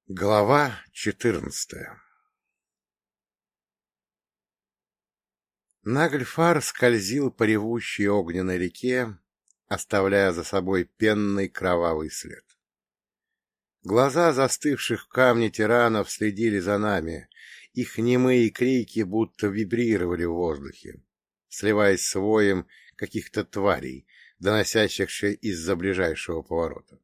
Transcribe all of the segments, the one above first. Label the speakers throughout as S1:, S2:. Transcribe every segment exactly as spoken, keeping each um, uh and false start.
S1: Глава четырнадцатая. Нагльфар скользил по ревущей огненной реке, оставляя за собой пенный кровавый след. Глаза застывших в камне тиранов следили за нами, их немые крики будто вибрировали в воздухе, сливаясь с воем каких-то тварей, доносящихся из-за ближайшего поворота.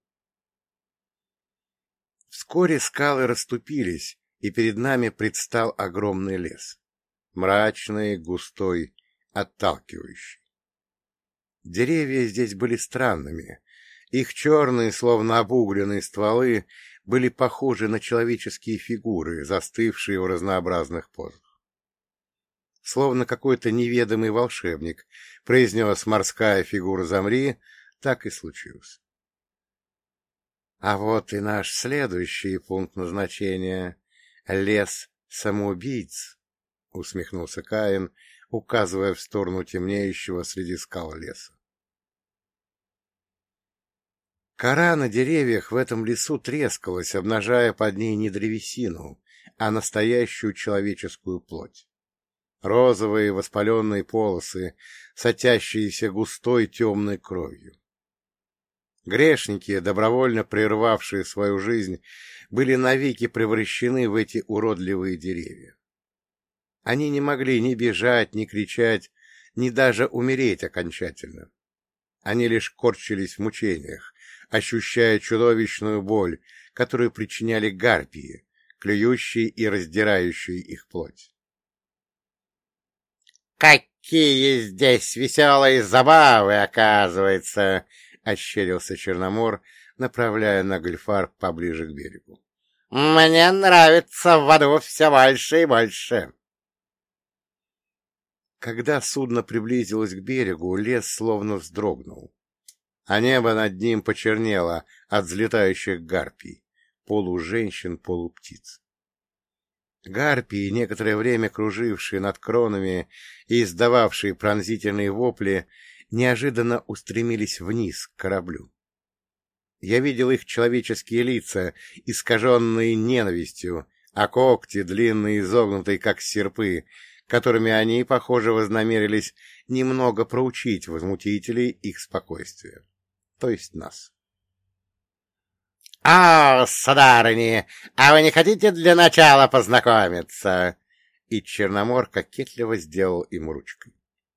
S1: Вскоре скалы расступились, и перед нами предстал огромный лес. Мрачный, густой, отталкивающий. Деревья здесь были странными. Их черные, словно обугленные стволы, были похожи на человеческие фигуры, застывшие в разнообразных позах. Словно какой-то неведомый волшебник произнес «морская фигура, замри», так и случилось. А вот и наш следующий пункт назначения — лес самоубийц, — усмехнулся Каин, указывая в сторону темнеющего среди скал леса. Кора на деревьях в этом лесу трескалась, обнажая под ней не древесину, а настоящую человеческую плоть. Розовые воспаленные полосы, сочащиеся густой темной кровью. Грешники, добровольно прервавшие свою жизнь, были навеки превращены в эти уродливые деревья. Они не могли ни бежать, ни кричать, ни даже умереть окончательно. Они лишь корчились в мучениях, ощущая чудовищную боль, которую причиняли гарпии, клюющие и раздирающие их плоть. «Какие здесь веселые забавы, оказывается!» — ощерился Черномор, направляя Нагльфар поближе к берегу. — Мне нравится в воду все больше и больше. Когда судно приблизилось к берегу, лес словно вздрогнул, а небо над ним почернело от взлетающих гарпий, полуженщин, полуптиц. Гарпии, некоторое время кружившие над кронами и издававшие пронзительные вопли, неожиданно устремились вниз к кораблю. Я видел их человеческие лица, искаженные ненавистью, а когти, длинные и изогнутые, как серпы, которыми они, похоже, вознамерились немного проучить возмутителей их спокойствия, то есть нас. — А, сударыни, а вы не хотите для начала познакомиться? И Черномор кокетливо сделал им ручкой.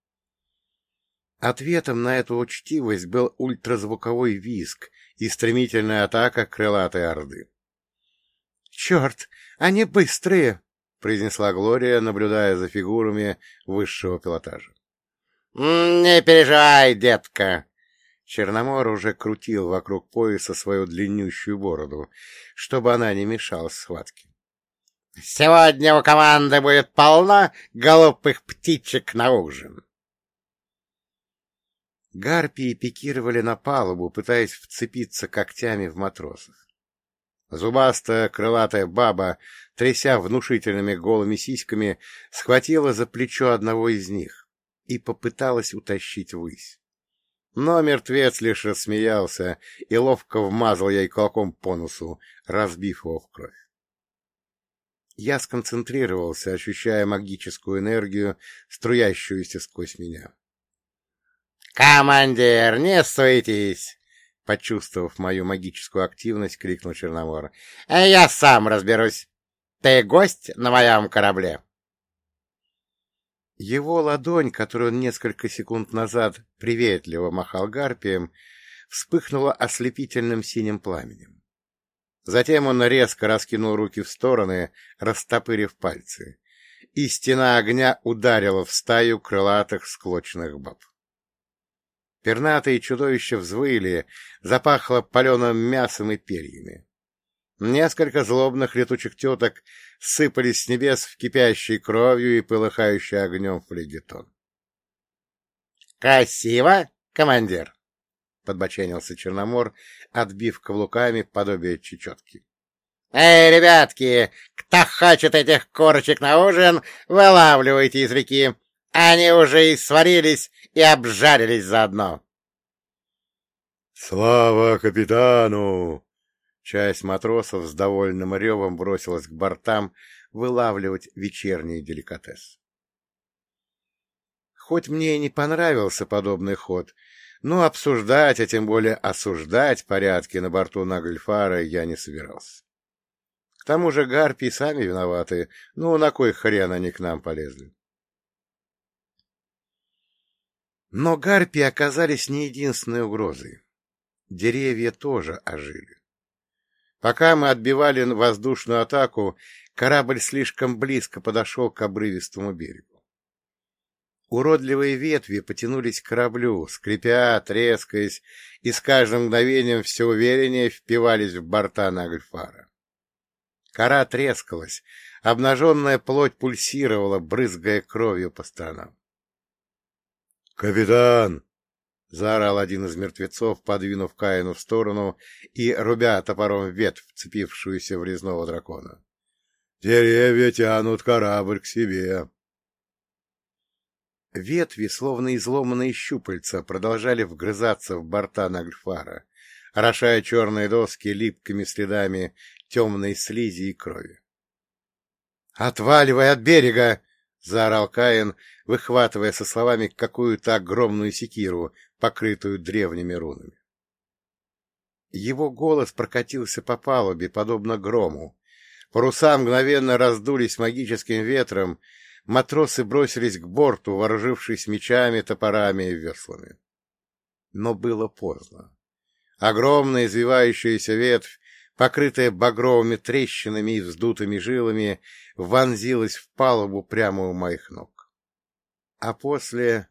S1: Ответом на эту учтивость был ультразвуковой визг и стремительная атака крылатой орды. — Черт, они быстрые! — произнесла Глория, наблюдая за фигурами высшего пилотажа. — Не переживай, детка! Черномор уже крутил вокруг пояса свою длиннющую бороду, чтобы она не мешала схватке. — Сегодня у команды будет полно голубых птичек на ужин! Гарпии пикировали на палубу, пытаясь вцепиться когтями в матросов. Зубастая крылатая баба, тряся внушительными голыми сиськами, схватила за плечо одного из них и попыталась утащить ввысь. Но мертвец лишь рассмеялся и ловко вмазал ей кулаком по носу, разбив его в кровь. Я сконцентрировался, ощущая магическую энергию, струящуюся сквозь меня. — Командир, не суетись! — почувствовав мою магическую активность, крикнул Черномор. — Я сам разберусь. Ты гость на моем корабле. Его ладонь, которую он несколько секунд назад приветливо махал гарпием, вспыхнула ослепительным синим пламенем. Затем он резко раскинул руки в стороны, растопырив пальцы, и стена огня ударила в стаю крылатых склочных баб. Пернатые чудовища взвыли, запахло паленым мясом и перьями. Несколько злобных летучих теток сыпались с небес в кипящей кровью и полыхающий огнем флегетон. — Красиво, командир! — подбоченился Черномор, отбив каблуками подобие чечетки. — Эй, ребятки, кто хочет этих корочек на ужин, вылавливайте из реки. Они уже и сварились, и обжарились заодно. —
S2: Слава капитану!
S1: Часть матросов с довольным ревом бросилась к бортам вылавливать вечерний деликатес. Хоть мне и не понравился подобный ход, но обсуждать, а тем более осуждать порядки на борту Нагльфара я не собирался. К тому же гарпии сами виноваты, ну на кой хрен они к нам полезли? Но гарпии оказались не единственной угрозой. Деревья тоже ожили. Пока мы отбивали воздушную атаку, корабль слишком близко подошел к обрывистому берегу. Уродливые ветви потянулись к кораблю, скрипя, трескаясь, и с каждым мгновением все увереннее впивались в борта Нагльфара. Кора трескалась, обнаженная плоть пульсировала, брызгая кровью по сторонам. «Капитан!» — заорал один из мертвецов, подвинув Каину в сторону и рубя топором ветвь, вцепившуюся в резного дракона. «Деревья тянут корабль к себе!» Ветви, словно изломанные щупальца, продолжали вгрызаться в борта Нагльфара, орошая черные доски липкими следами темной слизи и крови. «Отваливай от берега!» — заорал Каин, выхватывая со словами какую-то огромную секиру, покрытую древними рунами. Его голос прокатился по палубе, подобно грому. Паруса мгновенно раздулись магическим ветром, матросы бросились к борту, вооружившись мечами, топорами и веслами. Но было поздно. Огромная извивающаяся ветвь, покрытая багровыми трещинами и вздутыми жилами, вонзилась в палубу прямо у моих ног. А после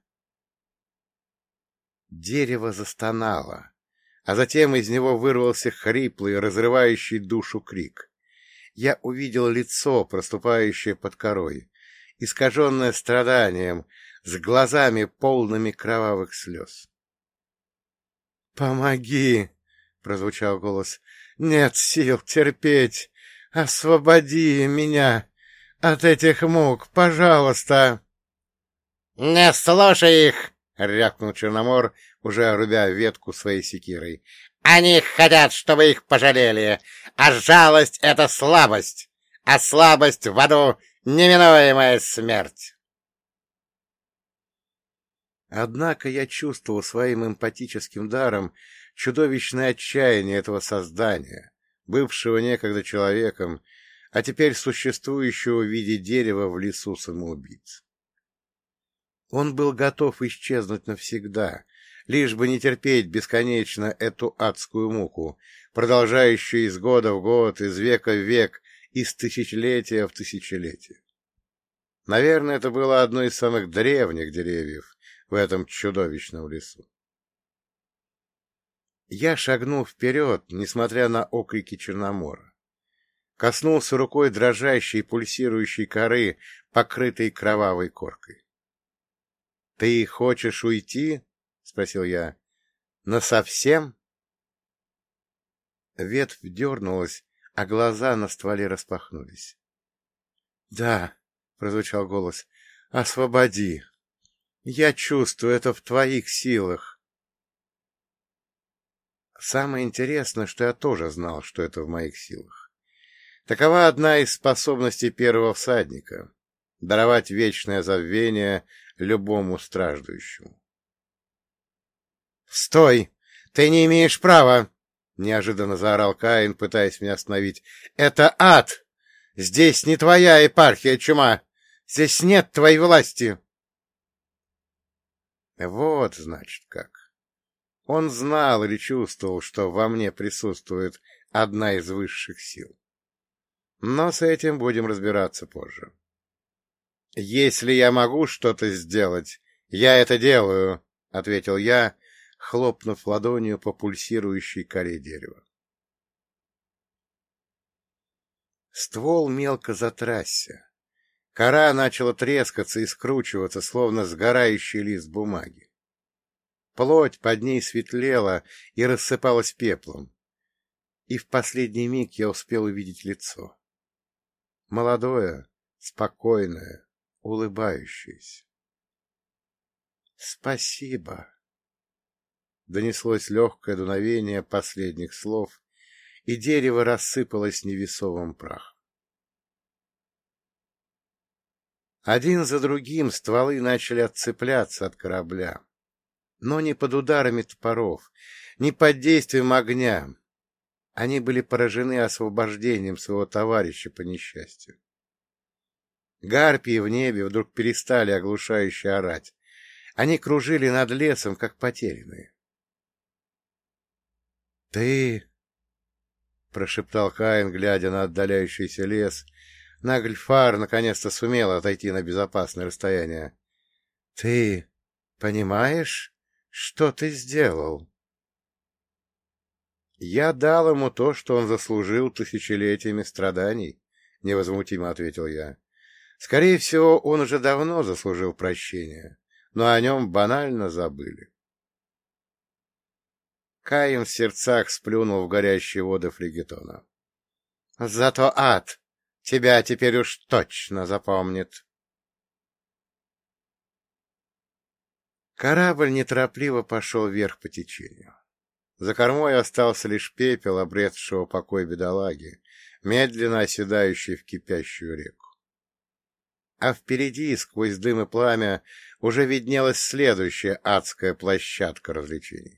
S1: дерево застонало, а затем из него вырвался хриплый, разрывающий душу крик. Я увидел лицо, проступающее под корой, искаженное страданием, с глазами полными кровавых слез. «Помоги!» — прозвучал голос. «Нет сил терпеть! Освободи меня от этих мук, пожалуйста!» «Не слушай их!» — рявкнул Черномор, уже рубя ветку своей секирой. «Они хотят, чтобы их пожалели, а жалость — это слабость, а слабость в аду — неминуемая смерть!» Однако я чувствовал своим эмпатическим даром чудовищное отчаяние этого создания, бывшего некогда человеком, а теперь существующего в виде дерева в лесу самоубийц. Он был готов исчезнуть навсегда, лишь бы не терпеть бесконечно эту адскую муку, продолжающую из года в год, из века в век, из тысячелетия в тысячелетие. Наверное, это было одно из самых древних деревьев в этом чудовищном лесу. Я шагнул вперед, несмотря на окрики Черномора. Коснулся рукой дрожащей пульсирующей коры, покрытой кровавой коркой. — Ты хочешь уйти? — спросил я. — Насовсем? Ветвь дернулась, а глаза на стволе распахнулись. — Да, — прозвучал голос, — освободи. Я чувствую, это в твоих силах. Самое интересное, что я тоже знал, что это в моих силах. Такова одна из способностей первого всадника — даровать вечное забвение любому страждущему. — Стой! Ты не имеешь права! — неожиданно заорал Каин, пытаясь меня остановить. — Это ад! Здесь не твоя епархия, чума! Здесь нет твоей власти! Вот, значит, как. Он знал или чувствовал, что во мне присутствует одна из высших сил. Но с этим будем разбираться позже. «Если я могу что-то сделать, я это делаю», — ответил я, хлопнув ладонью по пульсирующей коре дерева. Ствол мелко затрясся. Кора начала трескаться и скручиваться, словно сгорающий лист бумаги. Плоть под ней светлела и рассыпалась пеплом. И в последний миг я успел увидеть лицо. Молодое, спокойное, улыбающееся. «Спасибо!» Донеслось легкое дуновение последних слов, и дерево рассыпалось невесомым прахом. Один за другим стволы начали отцепляться от корабля, но не под ударами топоров, не под действием огня. Они были поражены освобождением своего товарища по несчастью. Гарпии в небе вдруг перестали оглушающе орать. Они кружили над лесом, как потерянные. — Ты... — прошептал Каин, глядя на отдаляющийся лес. Нагльфар наконец-то сумел отойти на безопасное расстояние. — Ты понимаешь, что ты сделал? — Я дал ему то, что он заслужил тысячелетиями страданий, — невозмутимо ответил я. — Скорее всего, он уже давно заслужил прощения, но о нем банально забыли. Каин в сердцах сплюнул в горящие воды флегетона. — Зато ад тебя теперь уж точно запомнит. Корабль неторопливо пошел вверх по течению. За кормой остался лишь пепел обретшего покой бедолаги, медленно оседающий в кипящую реку. А впереди, сквозь дым и пламя, уже виднелась следующая адская площадка развлечений.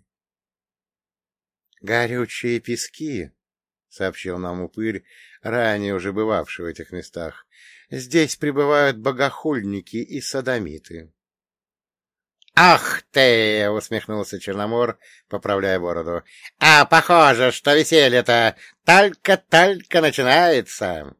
S1: «Горючие пески», — сообщил нам упырь, ранее уже бывавший в этих местах, — «здесь пребывают богохульники и содомиты». «Ах ты!» — усмехнулся Черномор, поправляя бороду. «А похоже, что веселье-то только-только начинается!»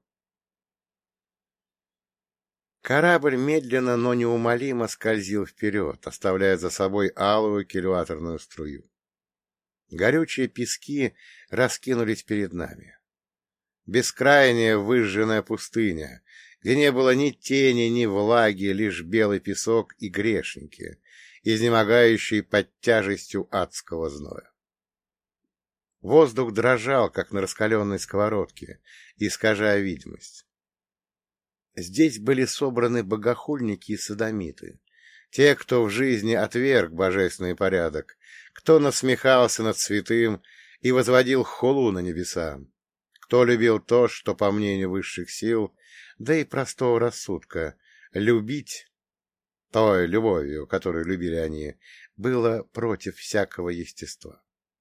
S1: Корабль медленно, но неумолимо скользил вперед, оставляя за собой алую кильваторную струю. Горючие пески раскинулись перед нами. Бескрайняя выжженная пустыня, где не было ни тени, ни влаги, лишь белый песок и грешники, изнемогающие под тяжестью адского зноя. Воздух дрожал, как на раскаленной сковородке, искажая видимость. Здесь были собраны богохульники и содомиты, те, кто в жизни отверг божественный порядок, кто насмехался над святым и возводил хулу на небеса, кто любил то, что, по мнению высших сил, да и простого рассудка, любить той любовью, которую любили они, было против всякого естества.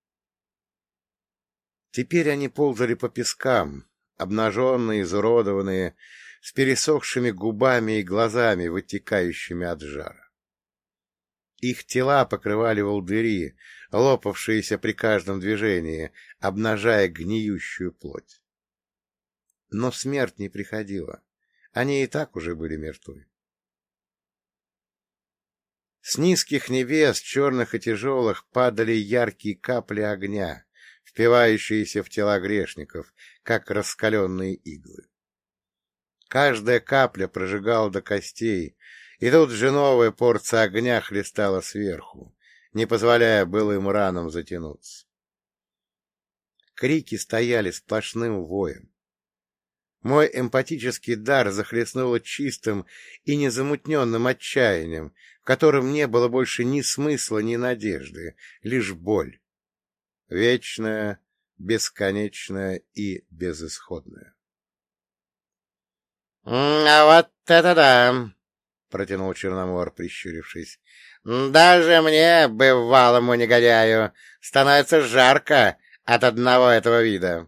S1: Теперь они ползали по пескам, обнаженные, изуродованные, с пересохшими губами и глазами, вытекающими от жара. Их тела покрывали волдыри, лопавшиеся при каждом движении, обнажая гниющую плоть. Но смерть не приходила. Они и так уже были мертвы. С низких небес, черных и тяжелых, падали яркие капли огня, впивающиеся в тела грешников, как раскаленные иглы. Каждая капля прожигала до костей, и тут же новая порция огня хлестала сверху, не позволяя былым ранам затянуться. Крики стояли сплошным воем. Мой эмпатический дар захлестнуло чистым и незамутненным отчаянием, в котором не было больше ни смысла, ни надежды, лишь боль. Вечная, бесконечная и безысходная. — А вот это да! — протянул Черномор, прищурившись. — Даже мне, бывалому негодяю, становится жарко от одного этого вида.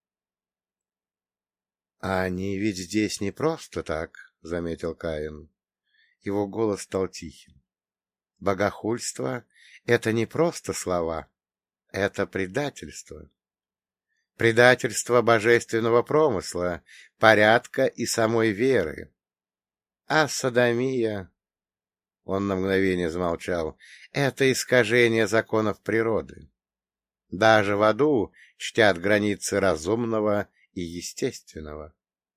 S1: — А они ведь здесь не просто так, — заметил Каин. Его голос стал тихим. — Богохульство — это не просто слова, это предательство. Предательство божественного промысла, порядка и самой веры. А содомия, он на мгновение замолчал, это искажение законов природы. Даже в аду чтят границы разумного и естественного.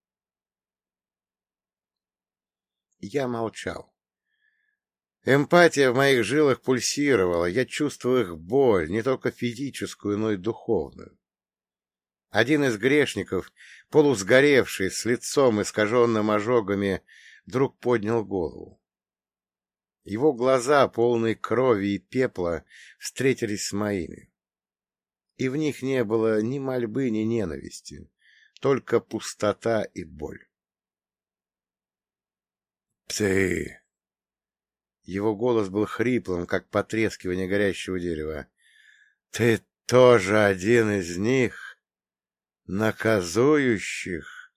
S1: Я молчал. Эмпатия в моих жилах пульсировала, я чувствовал их боль, не только физическую, но и духовную. Один из грешников, полусгоревший, с лицом искаженным ожогами, вдруг поднял голову. Его глаза, полные крови и пепла, встретились с моими. и в них не было ни мольбы, ни ненависти, только пустота и боль. «Ты...» Его голос был хриплым, как потрескивание горящего дерева. «Ты тоже один из них, наказующих?»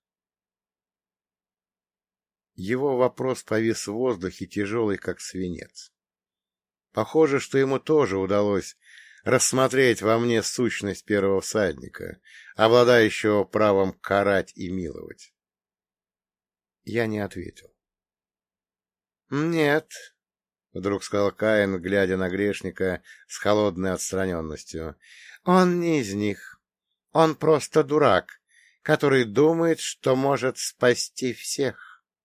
S1: Его вопрос повис в воздухе, тяжелый, как свинец. Похоже, что ему тоже удалось рассмотреть во мне сущность первого всадника, обладающего правом карать и миловать. Я не ответил. «Нет», — вдруг сказал Каин, глядя на грешника с холодной отстраненностью, — «он не из них. Он просто дурак, который думает, что может спасти всех».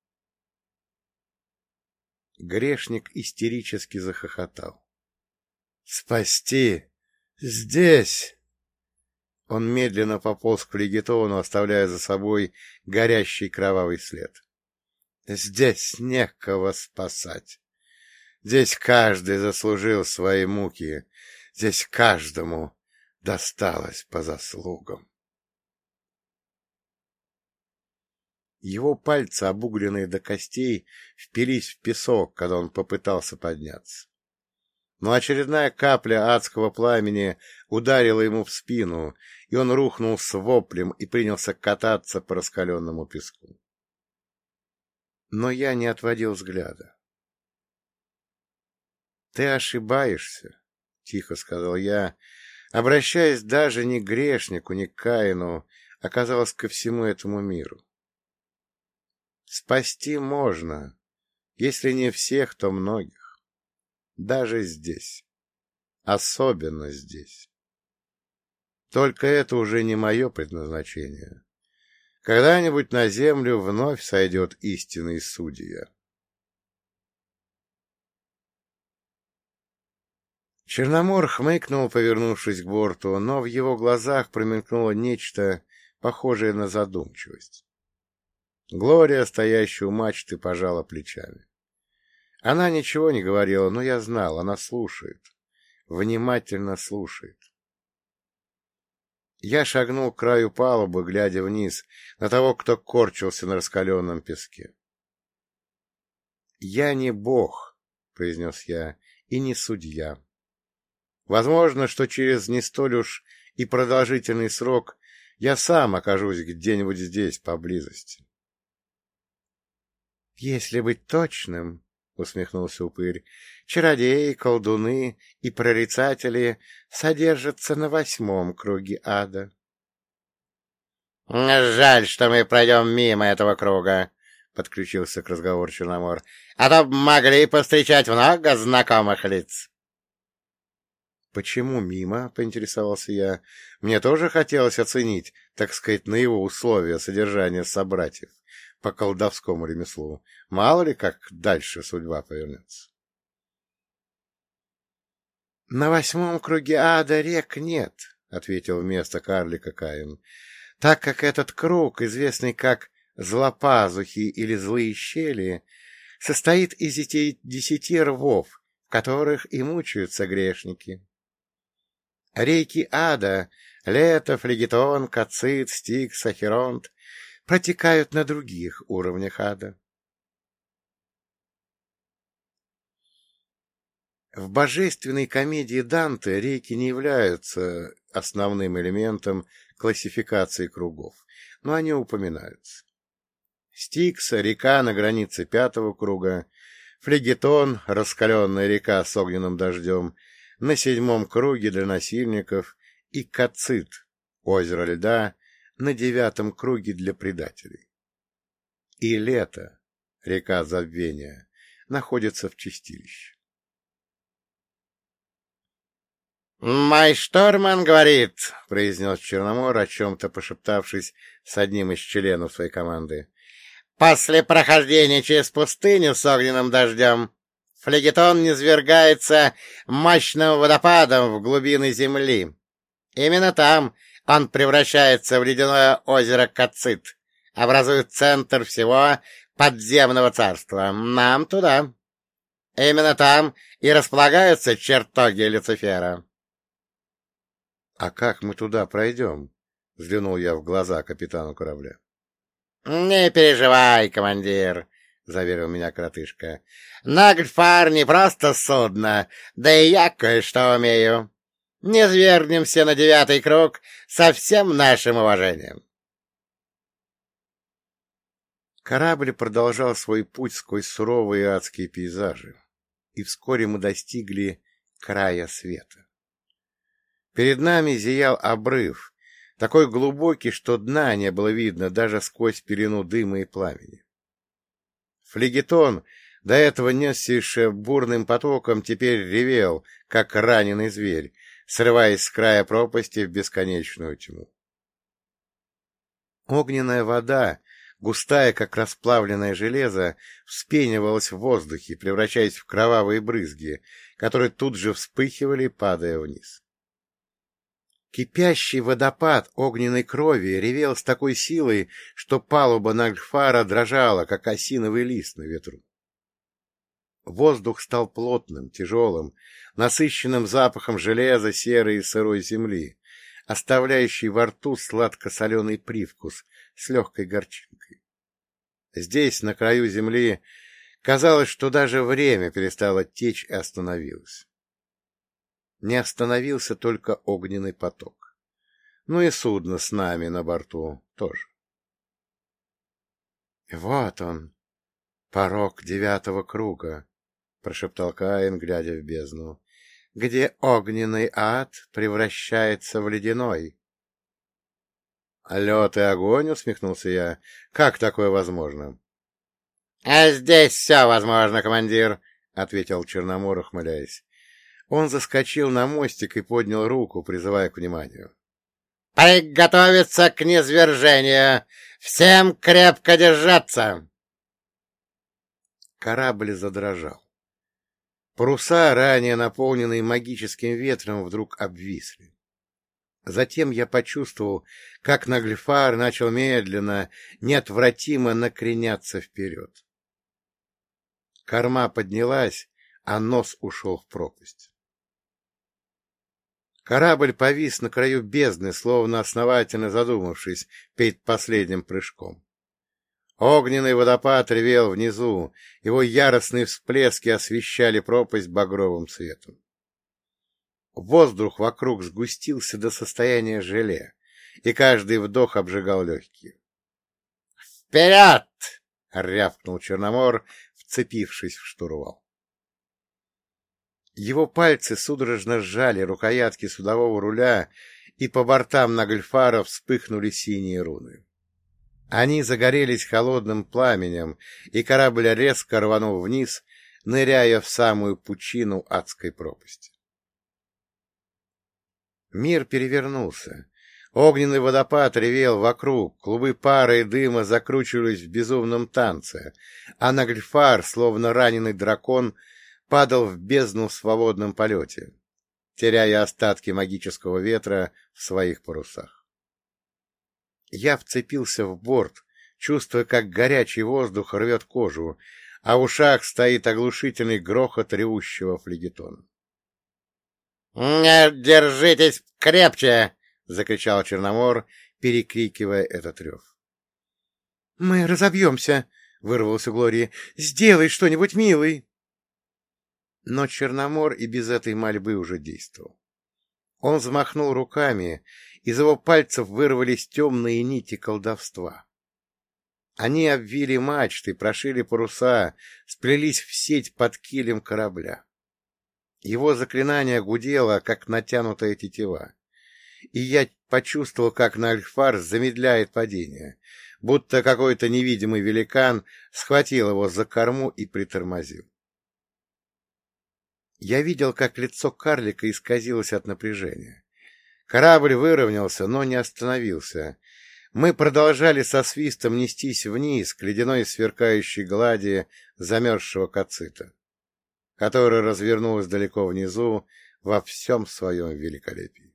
S1: Грешник истерически захохотал. «Спасти? Здесь!» Он медленно пополз к флегетону, оставляя за собой горящий кровавый след. «Здесь некого спасать. Здесь каждый заслужил свои муки. Здесь каждому досталось по заслугам». Его пальцы, обугленные до костей, впились в песок, когда он попытался подняться. Но очередная капля адского пламени ударила ему в спину, и он рухнул с воплем и принялся кататься по раскаленному песку. Но я не отводил взгляда. «Ты ошибаешься», — тихо сказал я, обращаясь даже не к грешнику, не к Каину, а, казалось, ко всему этому миру. Спасти можно, если не всех, то многих. Даже здесь. Особенно здесь. Только это уже не мое предназначение. Когда-нибудь на землю вновь сойдет истинный судья. Черномор хмыкнул, повернувшись к борту, но в его глазах промелькнуло нечто, похожее на задумчивость. Глория, стоящая у мачты, пожала плечами. Она ничего не говорила, но я знал, она слушает. Внимательно слушает. Я шагнул к краю палубы, глядя вниз, на того, кто корчился на раскаленном песке. «Я не бог», — произнес я, — «и не судья. Возможно, что через не столь уж и продолжительный срок я сам окажусь где-нибудь здесь, поблизости». «Если быть точным, — усмехнулся упырь, — чародеи, колдуны и прорицатели содержатся на восьмом круге ада». — Жаль, что мы пройдем мимо этого круга, — подключился к разговору Черномор, — а то могли повстречать много знакомых лиц. — Почему мимо? — поинтересовался я. Мне тоже хотелось оценить, так сказать, на его условия содержания собратьев по колдовскому ремеслу. Мало ли, как дальше судьба повернется. — На восьмом круге ада рек нет, — ответил вместо карлика Каин, — так как этот круг, известный как злопазухи или злые щели, состоит из десяти, десяти рвов, в которых и мучаются грешники. Реки ада — Лето, Флегетон, Кацит, Стикс, Ахеронт — протекают на других уровнях ада. В божественной комедии Данте реки не являются основным элементом классификации кругов, но они упоминаются. Стикс — река на границе пятого круга, Флегетон — раскаленная река с огненным дождем, на седьмом круге для насильников, и Кацит — озеро льда, на девятом круге для предателей. И Лето, река забвения, находится в чистилище. «Мой шторман говорит, — произнес Черномор, о чем-то пошептавшись с одним из членов своей команды, — после прохождения через пустыню с огненным дождем Флегетон низвергается мощным водопадом в глубины земли. Именно там он превращается в ледяное озеро Кацит, образует центр всего подземного царства. Нам туда. Именно там и располагаются чертоги Люцифера. — А как мы туда пройдем? — взглянул я в глаза капитану корабля.
S2: — Не переживай, командир, — заверил меня коротышка. — Нагльфар не просто судно, да и я кое-что умею. Не свергнемся на девятый круг со всем нашим уважением.
S1: Корабль продолжал свой путь сквозь суровые адские пейзажи, и вскоре мы достигли края света. Перед нами зиял обрыв, такой глубокий, что дна не было видно даже сквозь пелену дыма и пламени. Флегетон, до этого несшийся бурным потоком, теперь ревел, как раненый зверь, срываясь с края пропасти в бесконечную тьму. Огненная вода, густая, как расплавленное железо, вспенивалась в воздухе, превращаясь в кровавые брызги, которые тут же вспыхивали, падая вниз. Кипящий водопад огненной крови ревел с такой силой, что палуба Нагльфара дрожала, как осиновый лист на ветру. Воздух стал плотным, тяжелым, насыщенным запахом железа, серой и сырой земли, оставляющий во рту сладко-соленый привкус с легкой горчинкой. Здесь, на краю земли, казалось, что даже время перестало течь и остановилось. Не остановился только огненный поток. Ну и судно с нами на борту тоже. — Вот он, порог девятого круга, — прошептал Каин, глядя в бездну, — где огненный ад превращается в ледяной. — Лед и огонь, — усмехнулся я. — Как такое возможно?
S2: — А здесь все возможно, командир, — ответил Черномор, ухмыляясь.
S1: Он заскочил на мостик и поднял руку, призывая к вниманию.
S2: — Приготовиться к низвержению! Всем крепко держаться!
S1: Корабль задрожал. Паруса, ранее наполненные магическим ветром, вдруг обвисли. Затем я почувствовал, как Нагльфар начал медленно, неотвратимо накреняться вперед. Корма поднялась, а нос ушел в пропасть. Корабль повис на краю бездны, словно основательно задумавшись перед последним прыжком. Огненный водопад ревел внизу, его яростные всплески освещали пропасть багровым светом. Воздух вокруг сгустился до состояния желе, и каждый вдох обжигал легкие.
S2: «Вперед!» —
S1: рявкнул Черномор, вцепившись в штурвал. Его пальцы судорожно сжали рукоятки судового руля, и по бортам Нагльфара вспыхнули синие руны. Они загорелись холодным пламенем, и корабль резко рванул вниз, ныряя в самую пучину адской пропасти. Мир перевернулся. Огненный водопад ревел вокруг, клубы пара и дыма закручивались в безумном танце, а Нагльфар, словно раненый дракон, падал в бездну в свободном полете, теряя остатки магического ветра в своих парусах. Я вцепился в борт, чувствуя, как горячий воздух рвет кожу, а в ушах стоит оглушительный грохот ревущего флегетона.
S2: — Не держитесь крепче! — закричал Черномор, перекрикивая этот рев. — Мы разобьемся! — вырвался Глории. — Сделай что-нибудь, милый! Но Черномор и без этой мольбы уже действовал. Он взмахнул руками, из его пальцев вырвались темные нити колдовства. Они обвили мачты, прошили паруса, сплелись в сеть под килем корабля. Его заклинание гудело, как натянутая тетива, и я почувствовал, как Нагльфар замедляет падение, будто какой-то невидимый великан схватил его за корму и притормозил. Я видел, как лицо карлика исказилось от напряжения. Корабль выровнялся, но не остановился. Мы продолжали со свистом нестись вниз к ледяной сверкающей глади замерзшего кацита, которая развернулась далеко внизу во всем своем великолепии.